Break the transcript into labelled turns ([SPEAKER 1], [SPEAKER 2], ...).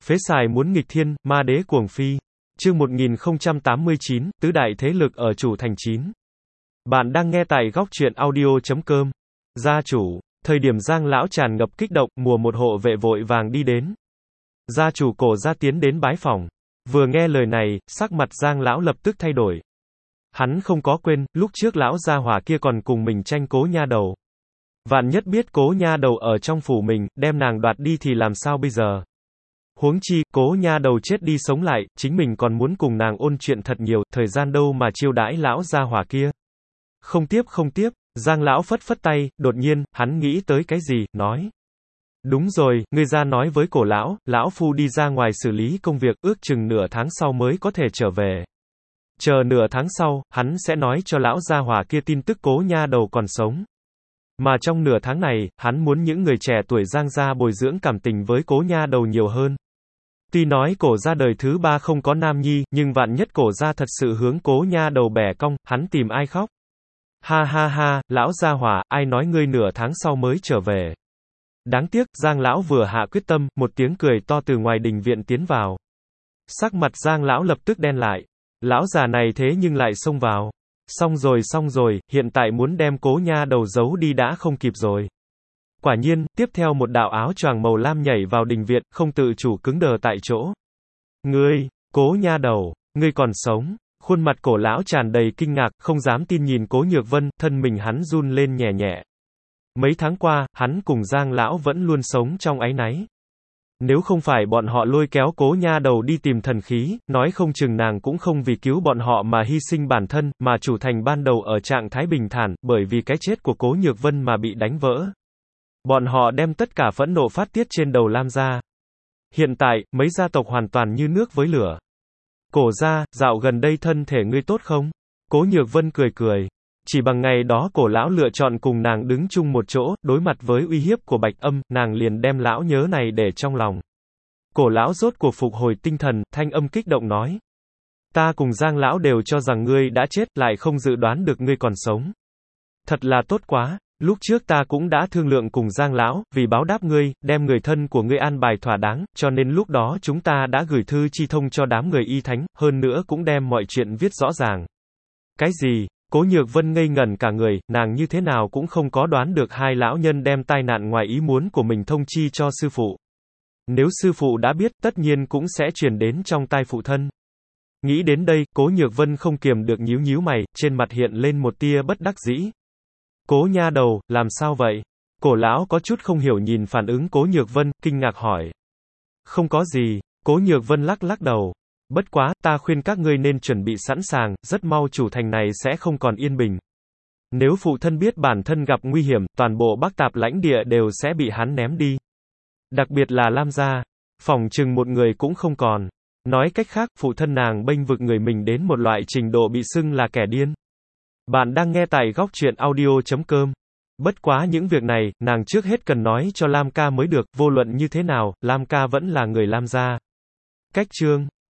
[SPEAKER 1] Phế xài muốn nghịch thiên, ma đế cuồng phi. Chương 1089, tứ đại thế lực ở chủ thành 9. Bạn đang nghe tại góc truyện audio.com. Gia chủ, thời điểm Giang lão tràn ngập kích động, mùa một hộ vệ vội vàng đi đến. Gia chủ Cổ gia tiến đến bái phỏng. Vừa nghe lời này, sắc mặt Giang lão lập tức thay đổi. Hắn không có quên, lúc trước lão gia hỏa kia còn cùng mình tranh Cố nha đầu. Vạn nhất biết Cố nha đầu ở trong phủ mình, đem nàng đoạt đi thì làm sao bây giờ? Huống chi, Cố nha đầu chết đi sống lại, chính mình còn muốn cùng nàng ôn chuyện thật nhiều, thời gian đâu mà chiêu đãi lão gia hỏa kia. Không tiếp, Giang lão phất phất tay, đột nhiên, hắn nghĩ tới cái gì, nói. Đúng rồi, ngươi ra nói với Cổ lão, lão phu đi ra ngoài xử lý công việc, ước chừng nửa tháng sau mới có thể trở về. Chờ nửa tháng sau, hắn sẽ nói cho lão gia hỏa kia tin tức Cố nha đầu còn sống. Mà trong nửa tháng này, hắn muốn những người trẻ tuổi Giang gia bồi dưỡng cảm tình với Cố nha đầu nhiều hơn. Tuy nói Cổ gia đời thứ 3 không có nam nhi, nhưng vạn nhất Cổ gia thật sự hướng Cố nha đầu bẻ cong, hắn tìm ai khóc? Ha, lão gia hỏa, ai nói ngươi nửa tháng sau mới trở về? Đáng tiếc, Giang lão vừa hạ quyết tâm, một tiếng cười to từ ngoài đình viện tiến vào. Sắc mặt Giang lão lập tức đen lại. Lão già này thế nhưng lại xông vào. Xong rồi, hiện tại muốn đem Cố nha đầu giấu đi đã không kịp rồi. Quả nhiên, tiếp theo một đạo áo choàng màu lam nhảy vào đình viện, không tự chủ cứng đờ tại chỗ. Ngươi, Cố nha đầu, ngươi còn sống. Khuôn mặt Cổ lão tràn đầy kinh ngạc, không dám tin nhìn Cố Nhược Vân, thân mình hắn run lên nhẹ nhẹ. Mấy tháng qua, hắn cùng Giang lão vẫn luôn sống trong áy náy. Nếu không phải bọn họ lôi kéo Cố nha đầu đi tìm thần khí, nói không chừng nàng cũng không vì cứu bọn họ mà hy sinh bản thân, mà chủ thành ban đầu ở trạng thái bình thản, bởi vì cái chết của Cố Nhược Vân mà bị đánh vỡ. Bọn họ đem tất cả phẫn nộ phát tiết trên đầu Lam gia. Hiện tại, mấy gia tộc hoàn toàn như nước với lửa. Cổ gia, dạo gần đây thân thể ngươi tốt không? Cố Nhược Vân cười. Chỉ bằng ngày đó Cổ lão lựa chọn cùng nàng đứng chung một chỗ, đối mặt với uy hiếp của Bạch Âm, nàng liền đem lão nhớ này để trong lòng. Cổ lão rốt cuộc phục hồi tinh thần, thanh âm kích động nói. Ta cùng Giang lão đều cho rằng ngươi đã chết, lại không dự đoán được ngươi còn sống. Thật là tốt quá, lúc trước ta cũng đã thương lượng cùng Giang lão, vì báo đáp ngươi, đem người thân của ngươi an bài thỏa đáng, cho nên lúc đó chúng ta đã gửi thư chi thông cho đám người y thánh, hơn nữa cũng đem mọi chuyện viết rõ ràng. Cái gì? Cố Nhược Vân ngây ngẩn cả người, nàng như thế nào cũng không có đoán được hai lão nhân đem tai nạn ngoài ý muốn của mình thông chi cho sư phụ. Nếu sư phụ đã biết, tất nhiên cũng sẽ truyền đến trong tai phụ thân. Nghĩ đến đây, Cố Nhược Vân không kiềm được nhíu mày, trên mặt hiện lên một tia bất đắc dĩ. Cố nha đầu, làm sao vậy? Cổ lão có chút không hiểu nhìn phản ứng Cố Nhược Vân, kinh ngạc hỏi. Không có gì, Cố Nhược Vân lắc đầu. Bất quá, ta khuyên các ngươi nên chuẩn bị sẵn sàng, rất mau chủ thành này sẽ không còn yên bình. Nếu phụ thân biết bản thân gặp nguy hiểm, toàn bộ Bắc Tạp lãnh địa đều sẽ bị hắn ném đi. Đặc biệt là Lam gia, phỏng chừng một người cũng không còn. Nói cách khác, phụ thân nàng bênh vực người mình đến một loại trình độ bị xưng là kẻ điên. Bạn đang nghe tại góc truyện audio.com. Bất quá những việc này, nàng trước hết cần nói cho Lam ca mới được, vô luận như thế nào, Lam ca vẫn là người Lam gia. Cách chương